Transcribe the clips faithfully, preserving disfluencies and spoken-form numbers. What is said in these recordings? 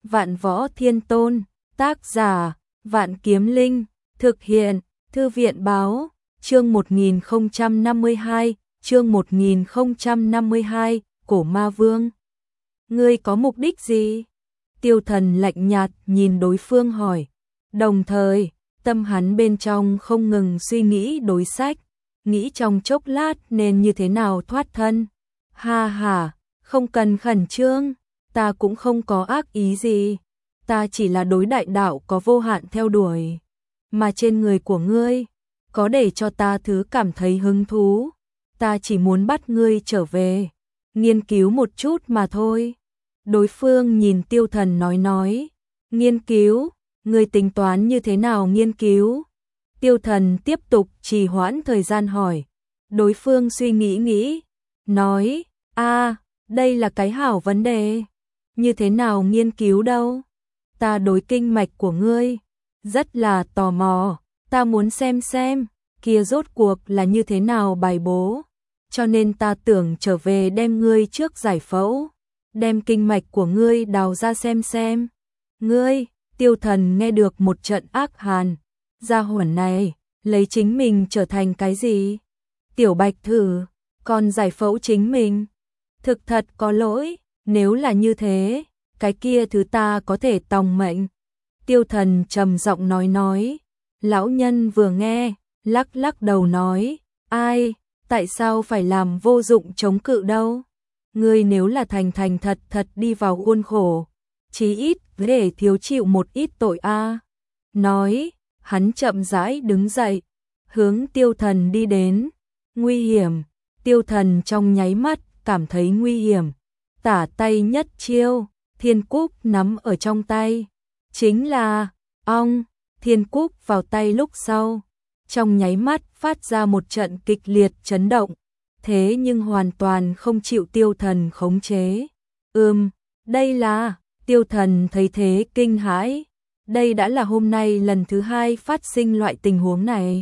Vạn Võ Thiên Tôn, tác giả, Vạn Kiếm Linh, thực hiện, Thư viện báo, chương một nghìn không trăm năm mươi hai, chương một nghìn không trăm năm mươi hai, Cổ Ma Vương. Ngươi có mục đích gì? Tiêu Thần lạnh nhạt nhìn đối phương hỏi, đồng thời, tâm hắn bên trong không ngừng suy nghĩ đối sách, nghĩ trong chốc lát nên như thế nào thoát thân. Ha ha, không cần khẩn trương, ta cũng không có ác ý gì, ta chỉ là đối đại đạo có vô hạn theo đuổi, mà trên người của ngươi, có để cho ta thứ cảm thấy hứng thú, ta chỉ muốn bắt ngươi trở về, nghiên cứu một chút mà thôi. Đối phương nhìn Tiêu Thần nói nói, nghiên cứu, ngươi tính toán như thế nào nghiên cứu? Tiêu Thần tiếp tục trì hoãn thời gian hỏi, đối phương suy nghĩ nghĩ, nói, a, đây là cái hảo vấn đề, như thế nào nghiên cứu đâu? Ta đối kinh mạch của ngươi, rất là tò mò, ta muốn xem xem, kia rốt cuộc là như thế nào bài bố, cho nên ta tưởng trở về đem ngươi trước giải phẫu, đem kinh mạch của ngươi đào ra xem xem. Ngươi, Tiêu Thần nghe được một trận ác hàn, gia hỏa này, lấy chính mình trở thành cái gì? Tiểu bạch thử, còn giải phẫu chính mình. Thực thật có lỗi, nếu là như thế, cái kia thứ ta có thể tòng mệnh. Tiêu Thần trầm giọng nói nói, lão nhân vừa nghe, lắc lắc đầu nói, ai, tại sao phải làm vô dụng chống cự đâu? Ngươi nếu là thành thành thật thật đi vào khuôn khổ, chí ít để thiếu chịu một ít tội a. Nói, hắn chậm rãi đứng dậy, hướng Tiêu Thần đi đến. Nguy hiểm, Tiêu Thần trong nháy mắt cảm thấy nguy hiểm. Tả tay nhất chiêu, Thiên Cúc nắm ở trong tay, chính là ong. Thiên Cúc vào tay lúc sau, trong nháy mắt phát ra một trận kịch liệt chấn động, thế nhưng hoàn toàn không chịu Tiêu Thần khống chế. Ừm, đây là, Tiêu Thần thấy thế kinh hãi, đây đã là hôm nay lần thứ hai phát sinh loại tình huống này.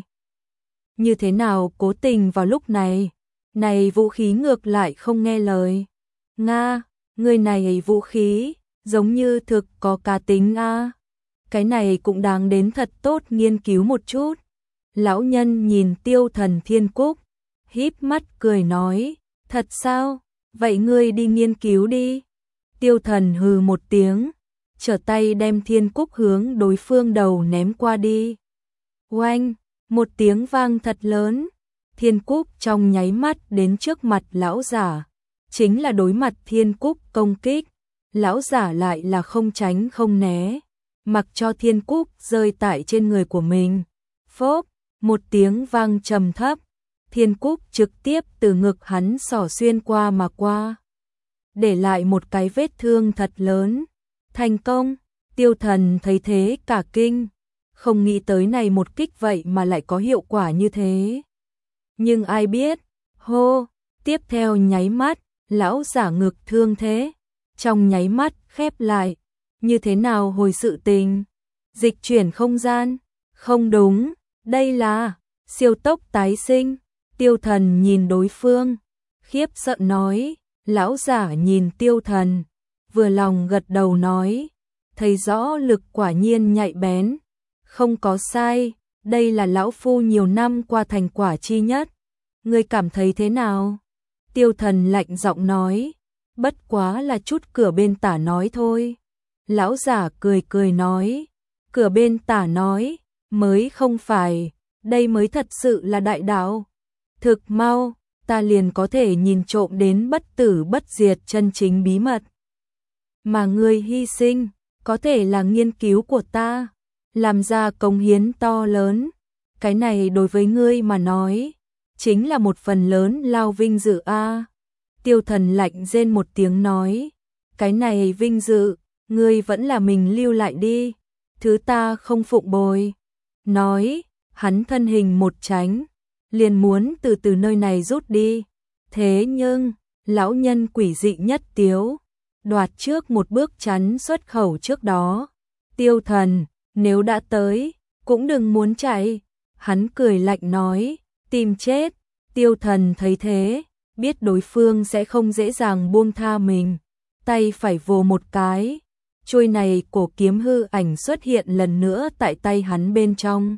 Như thế nào cố tình vào lúc này, này vũ khí ngược lại không nghe lời. Nga, người này vũ khí, giống như thực có cá tính a. Cái này cũng đáng đến thật tốt nghiên cứu một chút. Lão nhân nhìn Tiêu Thần Thiên Cúc, híp mắt cười nói, thật sao, vậy ngươi đi nghiên cứu đi. Tiêu Thần hừ một tiếng, trở tay đem Thiên Cúc hướng đối phương đầu ném qua đi. Oanh, một tiếng vang thật lớn, Thiên Cúc trong nháy mắt đến trước mặt lão giả, chính là đối mặt Thiên Cúc công kích, lão giả lại là không tránh không né, mặc cho Thiên Cúc rơi tại trên người của mình. Phốp, một tiếng vang trầm thấp, Thiên Cúc trực tiếp từ ngực hắn xỏ xuyên qua mà qua, để lại một cái vết thương thật lớn. Thành công, Tiêu Thần thấy thế cả kinh, không nghĩ tới này một kích vậy mà lại có hiệu quả như thế. Nhưng ai biết, hô, tiếp theo nháy mắt, lão giả ngực thương thế, trong nháy mắt khép lại, như thế nào hồi sự tình, dịch chuyển không gian, không đúng, đây là siêu tốc tái sinh. Tiêu Thần nhìn đối phương, khiếp sợ nói, lão giả nhìn Tiêu Thần, vừa lòng gật đầu nói, thấy rõ lực quả nhiên nhạy bén, không có sai, đây là lão phu nhiều năm qua thành quả chi nhất. Ngươi cảm thấy thế nào? Tiêu Thần lạnh giọng nói, bất quá là chút cửa bên tả nói thôi. Lão giả cười cười nói, cửa bên tả nói, mới không phải, đây mới thật sự là đại đạo. Thực mau, ta liền có thể nhìn trộm đến bất tử bất diệt chân chính bí mật. Mà ngươi hy sinh, có thể là nghiên cứu của ta, làm ra công hiến to lớn. Cái này đối với ngươi mà nói, chính là một phần lớn lao vinh dự a. Tiêu Thần lạnh rên một tiếng nói, cái này vinh dự, ngươi vẫn là mình lưu lại đi, thứ ta không phụng bồi. Nói, hắn thân hình một tránh, liền muốn từ từ nơi này rút đi. Thế nhưng, lão nhân quỷ dị nhất tiếu, đoạt trước một bước chắn xuất khẩu trước đó. Tiêu Thần, nếu đã tới, cũng đừng muốn chạy. Hắn cười lạnh nói, tìm chết. Tiêu Thần thấy thế, biết đối phương sẽ không dễ dàng buông tha mình, tay phải vồ một cái, chuôi này cổ kiếm hư ảnh xuất hiện lần nữa tại tay hắn bên trong.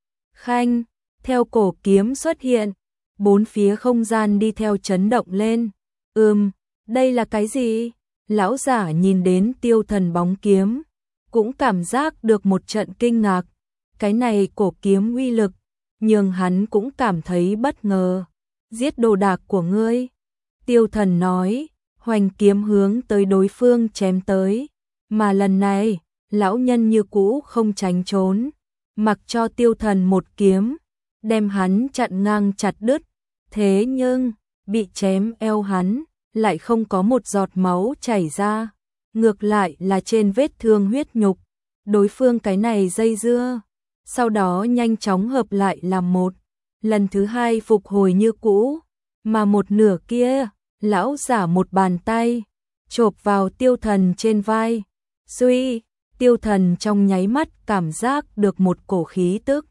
Khanh, theo cổ kiếm xuất hiện, bốn phía không gian đi theo chấn động lên. Ừm, đây là cái gì? Lão giả nhìn đến Tiêu Thần bóng kiếm, cũng cảm giác được một trận kinh ngạc. Cái này cổ kiếm uy lực, nhưng hắn cũng cảm thấy bất ngờ. Giết đồ đạc của ngươi. Tiêu Thần nói, hoành kiếm hướng tới đối phương chém tới. Mà lần này, lão nhân như cũ không tránh trốn, mặc cho Tiêu Thần một kiếm, đem hắn chặn ngang chặt đứt. Thế nhưng, bị chém eo hắn, lại không có một giọt máu chảy ra. Ngược lại là trên vết thương huyết nhục, đối phương cái này dây dưa, sau đó nhanh chóng hợp lại làm một. Lần thứ hai phục hồi như cũ, mà một nửa kia, lão giả một bàn tay, chộp vào Tiêu Thần trên vai. Suy, Tiêu Thần trong nháy mắt cảm giác được một cổ khí tức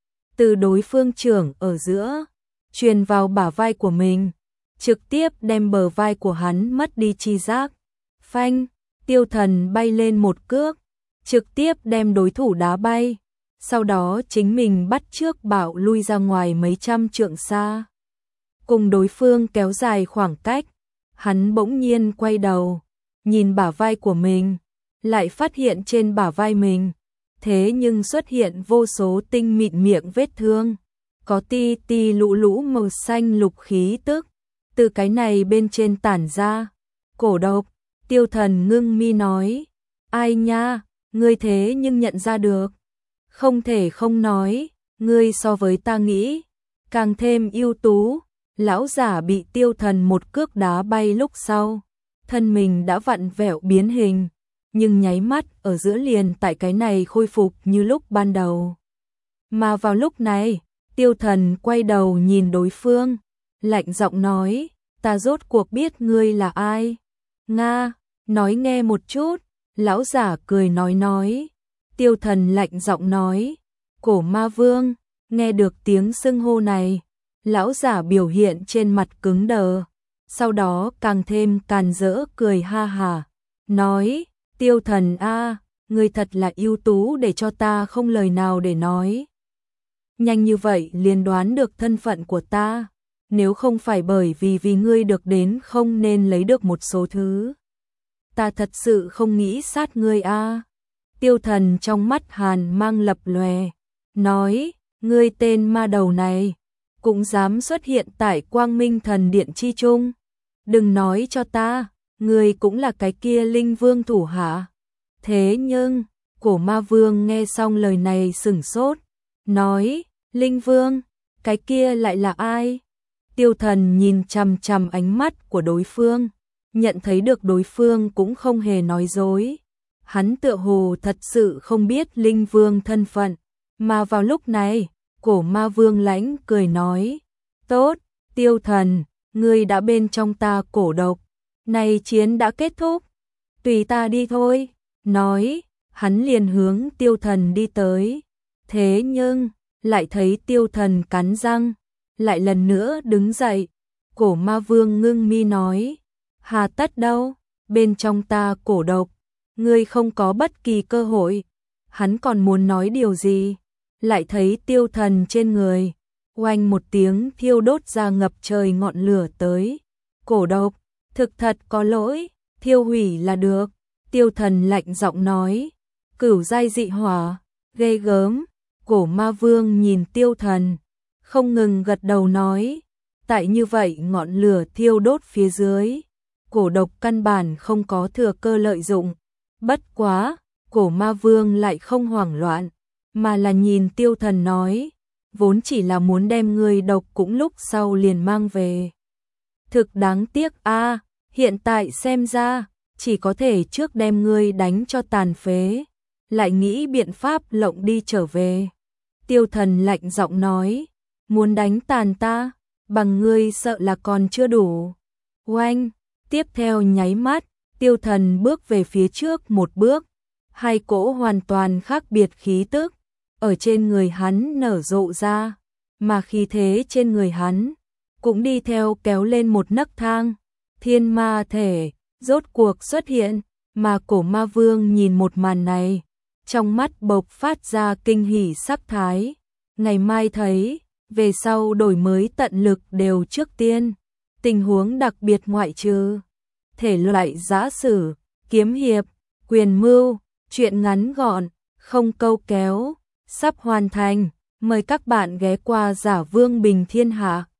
từ đối phương trưởng ở giữa, truyền vào bả vai của mình, trực tiếp đem bờ vai của hắn mất đi chi giác. Phanh, Tiêu Thần bay lên một cước, trực tiếp đem đối thủ đá bay, sau đó chính mình bắt trước bạo lui ra ngoài mấy trăm trượng xa. Cùng đối phương kéo dài khoảng cách, hắn bỗng nhiên quay đầu, nhìn bả vai của mình, lại phát hiện trên bả vai mình, thế nhưng xuất hiện vô số tinh mịn miệng vết thương, có ti ti lũ lũ màu xanh lục khí tức, từ cái này bên trên tản ra. Cổ độc. Tiêu Thần ngưng mi nói, ai nha, ngươi thế nhưng nhận ra được. Không thể không nói, ngươi so với ta nghĩ, càng thêm ưu tú. Lão giả bị Tiêu Thần một cước đá bay lúc sau, thân mình đã vặn vẹo biến hình, nhưng nháy mắt ở giữa liền tại cái này khôi phục như lúc ban đầu. Mà vào lúc này, Tiêu Thần quay đầu nhìn đối phương, lạnh giọng nói, ta rốt cuộc biết ngươi là ai. Nga, nói nghe một chút. Lão giả cười nói nói. Tiêu Thần lạnh giọng nói, Cổ Ma Vương. Nghe được tiếng xưng hô này, lão giả biểu hiện trên mặt cứng đờ, sau đó càng thêm càn rỡ cười ha hả, nói, Tiêu Thần a, ngươi thật là ưu tú để cho ta không lời nào để nói. Nhanh như vậy liền đoán được thân phận của ta, nếu không phải bởi vì vì ngươi được đến không nên lấy được một số thứ, ta thật sự không nghĩ sát ngươi a. Tiêu Thần trong mắt hàn mang lập lòe, nói, ngươi tên ma đầu này, cũng dám xuất hiện tại Quang Minh Thần Điện chi trung. Đừng nói cho ta, ngươi cũng là cái kia Linh Vương thủ hạ. Thế nhưng, Cổ Ma Vương nghe xong lời này sửng sốt, nói, Linh Vương, cái kia lại là ai? Tiêu Thần nhìn chằm chằm ánh mắt của đối phương, nhận thấy được đối phương cũng không hề nói dối. Hắn tựa hồ thật sự không biết Linh Vương thân phận, mà vào lúc này, Cổ Ma Vương lãnh cười nói, tốt, Tiêu Thần, ngươi đã bên trong ta cổ độc, này chiến đã kết thúc, tùy ta đi thôi. Nói, hắn liền hướng Tiêu Thần đi tới, thế nhưng, lại thấy Tiêu Thần cắn răng, lại lần nữa đứng dậy. Cổ Ma Vương ngưng mi nói, hà tất đâu, bên trong ta cổ độc, ngươi không có bất kỳ cơ hội. Hắn còn muốn nói điều gì, lại thấy Tiêu Thần trên người, oanh một tiếng thiêu đốt ra ngập trời ngọn lửa tới. Cổ độc, thực thật có lỗi, thiêu hủy là được. Tiêu Thần lạnh giọng nói, cửu giai dị hỏa, ghê gớm. Cổ Ma Vương nhìn Tiêu Thần, không ngừng gật đầu nói, tại như vậy ngọn lửa thiêu đốt phía dưới, cổ độc căn bản không có thừa cơ lợi dụng. Bất quá, Cổ Ma Vương lại không hoảng loạn, mà là nhìn Tiêu Thần nói, vốn chỉ là muốn đem người độc cũng lúc sau liền mang về. Thực đáng tiếc a, hiện tại xem ra, chỉ có thể trước đem ngươi đánh cho tàn phế, lại nghĩ biện pháp lộng đi trở về. Tiêu Thần lạnh giọng nói, muốn đánh tàn ta, bằng ngươi sợ là còn chưa đủ. Oanh, tiếp theo nháy mắt, Tiêu Thần bước về phía trước một bước, hai cỗ hoàn toàn khác biệt khí tức ở trên người hắn nở rộ ra, mà khí thế trên người hắn cũng đi theo kéo lên một nấc thang. Thiên ma thể rốt cuộc xuất hiện, mà cổ ma vương nhìn một màn này, trong mắt bộc phát ra kinh hỉ sắc thái. Ngày mai thấy, về sau đổi mới tận lực đều trước tiên, tình huống đặc biệt ngoại trừ. Thể loại giã sử, kiếm hiệp, quyền mưu, truyện ngắn gọn, không câu kéo, sắp hoàn thành. Mời các bạn ghé qua Giả Vương Bình Thiên Hạ.